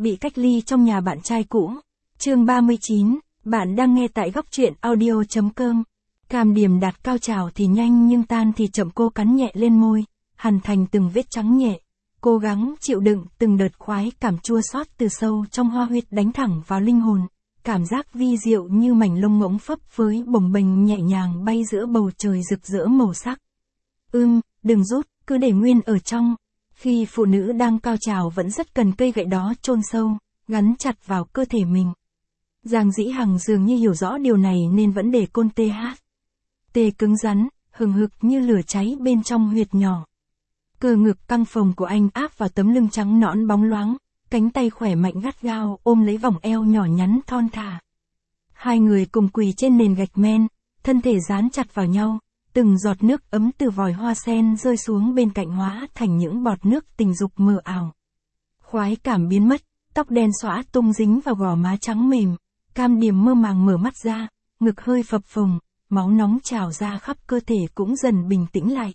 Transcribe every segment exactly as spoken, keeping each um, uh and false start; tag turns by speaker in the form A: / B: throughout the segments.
A: bị cách ly trong nhà bạn trai cũ. Chương ba mươi chín, bạn đang nghe tại góc truyện audio chấm com. Cam Điềm đạt cao trào thì nhanh nhưng tan thì chậm, cô cắn nhẹ lên môi, hằn thành từng vết trắng nhẹ. Cố gắng chịu đựng từng đợt khoái cảm chua xót từ sâu trong hoa huyệt đánh thẳng vào linh hồn. Cảm giác vi diệu như mảnh lông ngỗng phấp phới bồng bềnh nhẹ nhàng bay giữa bầu trời rực rỡ màu sắc. Ưm, đừng rút, cứ để nguyên ở trong. Khi phụ nữ đang cao trào vẫn rất cần cây gậy đó chôn sâu, gắn chặt vào cơ thể mình. Giang Dĩ Hằng dường như hiểu rõ điều này nên vẫn để côn tê hát. Tê cứng rắn, hừng hực như lửa cháy bên trong huyệt nhỏ. Cơ ngực căng phồng của anh áp vào tấm lưng trắng nõn bóng loáng, cánh tay khỏe mạnh gắt gao ôm lấy vòng eo nhỏ nhắn thon thả. Hai người cùng quỳ trên nền gạch men, thân thể dán chặt vào nhau, từng giọt nước ấm từ vòi hoa sen rơi xuống bên cạnh hóa thành những bọt nước tình dục mờ ảo. Khoái cảm biến mất, tóc đen xõa tung dính vào gò má trắng mềm, Cam Điềm mơ màng mở mắt ra, ngực hơi phập phồng, máu nóng trào ra khắp cơ thể cũng dần bình tĩnh lại.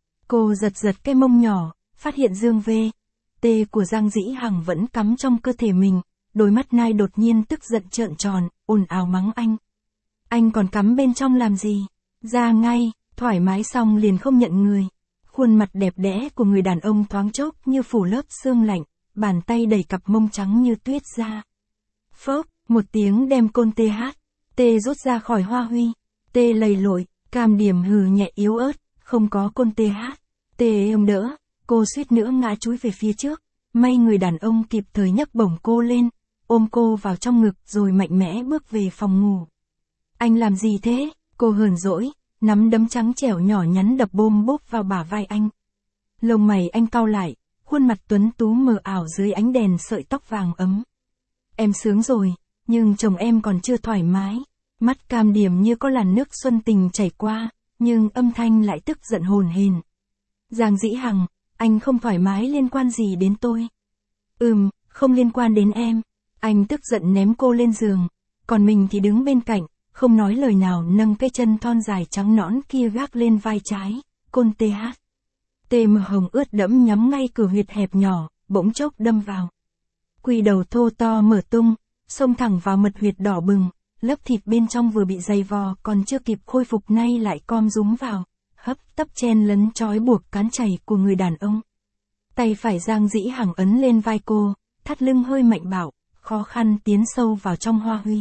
A: Cô giật giật cái mông nhỏ, phát hiện dương vê, tê của Giang Dĩ Hằng vẫn cắm trong cơ thể mình, đôi mắt nai đột nhiên tức giận trợn tròn, ồn ào mắng anh. Anh còn cắm bên trong làm gì? Ra ngay, thoải mái xong liền không nhận người. Khuôn mặt đẹp đẽ của người đàn ông thoáng chốc như phủ lớp sương lạnh, bàn tay đẩy cặp mông trắng như tuyết ra. Phốc, một tiếng đem côn tê hát, tê rút ra khỏi hoa huy, tê lầy lội, Cam Điềm hừ nhẹ yếu ớt, không có côn tê hát, tê ôm đỡ, cô suýt nữa ngã chúi về phía trước, may người đàn ông kịp thời nhấc bổng cô lên, ôm cô vào trong ngực rồi mạnh mẽ bước về phòng ngủ. Anh làm gì thế? Cô hờn dỗi, nắm đấm trắng trẻo nhỏ nhắn đập bôm bốp vào bả vai anh. Lông mày anh cau lại, khuôn mặt tuấn tú mờ ảo dưới ánh đèn sợi tóc vàng ấm. Em sướng rồi, nhưng chồng em còn chưa thoải mái. Mắt Cam Điềm như có làn nước xuân tình chảy qua, nhưng âm thanh lại tức giận hồn hển. Giang Dĩ Hằng, anh không thoải mái liên quan gì đến tôi? Ừm, không liên quan đến em. Anh tức giận ném cô lên giường, còn mình thì đứng bên cạnh, không nói lời nào nâng cái chân thon dài trắng nõn kia gác lên vai trái, côn tê hát. Tê mờ hồng ướt đẫm nhắm ngay cửa huyệt hẹp nhỏ, bỗng chốc đâm vào. Quỳ đầu thô to mở tung, xông thẳng vào mật huyệt đỏ bừng, lớp thịt bên trong vừa bị dày vò còn chưa kịp khôi phục nay lại com rúm vào, hấp tấp chen lấn trói buộc cán chảy của người đàn ông. Tay phải Giang Dĩ Hằng ấn lên vai cô, thắt lưng hơi mạnh bạo, khó khăn tiến sâu vào trong hoa huy.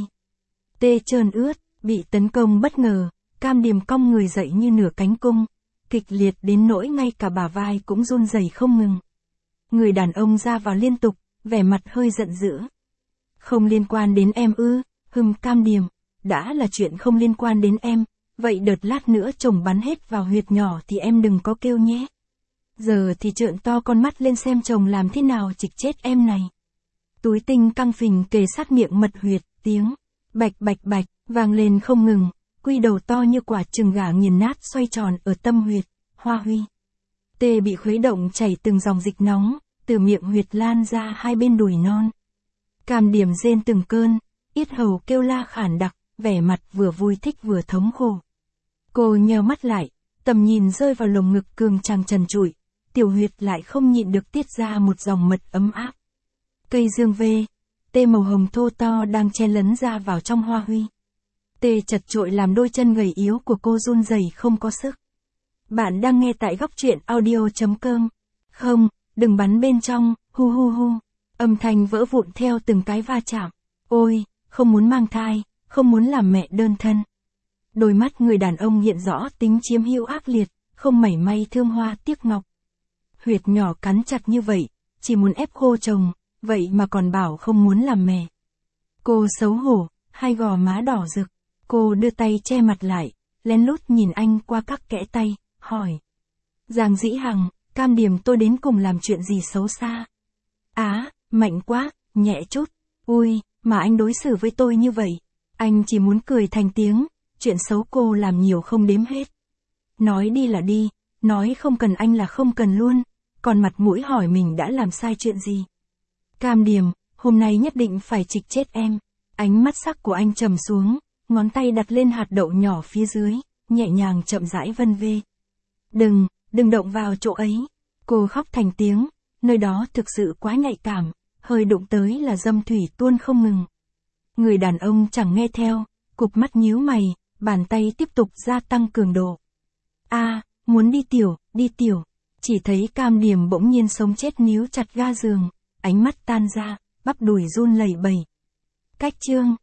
A: Tê trơn ướt, bị tấn công bất ngờ, Cam Điềm cong người dậy như nửa cánh cung, kịch liệt đến nỗi ngay cả bả vai cũng run rẩy không ngừng. Người đàn ông ra vào liên tục, vẻ mặt hơi giận dữ. Không liên quan đến em ư? Hừm Cam Điềm, đã là chuyện không liên quan đến em, vậy đợt lát nữa chồng bắn hết vào huyệt nhỏ thì em đừng có kêu nhé. Giờ thì trợn to con mắt lên xem chồng làm thế nào chịch chết em này. Túi tinh căng phình kề sát miệng mật huyệt, tiếng bạch bạch bạch vang lên không ngừng, quy đầu to như quả trừng gà nghiền nát xoay tròn ở tâm huyệt, hoa huy. Tê bị khuấy động chảy từng dòng dịch nóng, từ miệng huyệt lan ra hai bên đùi non. Cam Điềm rên từng cơn, yết hầu kêu la khản đặc, vẻ mặt vừa vui thích vừa thống khổ. Cô nheo mắt lại, tầm nhìn rơi vào lồng ngực cường tràng trần trụi, tiểu huyệt lại không nhịn được tiết ra một dòng mật ấm áp. Cây dương vê, tê màu hồng thô to đang chen lấn ra vào trong hoa huy. Tê chật trội làm đôi chân gầy yếu của cô run rẩy không có sức. Bạn đang nghe tại góc truyện audio chấm com. Không, đừng bắn bên trong, hu hu hu. Âm thanh vỡ vụn theo từng cái va chạm. Ôi, không muốn mang thai, không muốn làm mẹ đơn thân. Đôi mắt người đàn ông hiện rõ tính chiếm hữu ác liệt, không mảy may thương hoa tiếc ngọc. Huyệt nhỏ cắn chặt như vậy, chỉ muốn ép khô chồng, vậy mà còn bảo không muốn làm mẹ. Cô xấu hổ, hai gò má đỏ rực, cô đưa tay che mặt lại, lén lút nhìn anh qua các kẽ tay, hỏi. Giang Dĩ Hằng, Cam Điềm tôi đến cùng làm chuyện gì xấu xa? Á, mạnh quá, nhẹ chút, ui, mà anh đối xử với tôi như vậy. Anh chỉ muốn cười thành tiếng, chuyện xấu cô làm nhiều không đếm hết. Nói đi là đi, nói không cần anh là không cần luôn, còn mặt mũi hỏi mình đã làm sai chuyện gì. Cam Điềm, hôm nay nhất định phải trịch chết em. Ánh mắt sắc của anh trầm xuống, ngón tay đặt lên hạt đậu nhỏ phía dưới, nhẹ nhàng chậm rãi vân vê. Đừng, đừng động vào chỗ ấy. Cô khóc thành tiếng, nơi đó thực sự quá nhạy cảm, hơi đụng tới là dâm thủy tuôn không ngừng. Người đàn ông chẳng nghe theo, cụp mắt nhíu mày, bàn tay tiếp tục gia tăng cường độ. A, muốn đi tiểu, đi tiểu. Chỉ thấy Cam Điểm bỗng nhiên sống chết níu chặt ga giường, ánh mắt tan ra, bắp đùi run lẩy bẩy. Cách chương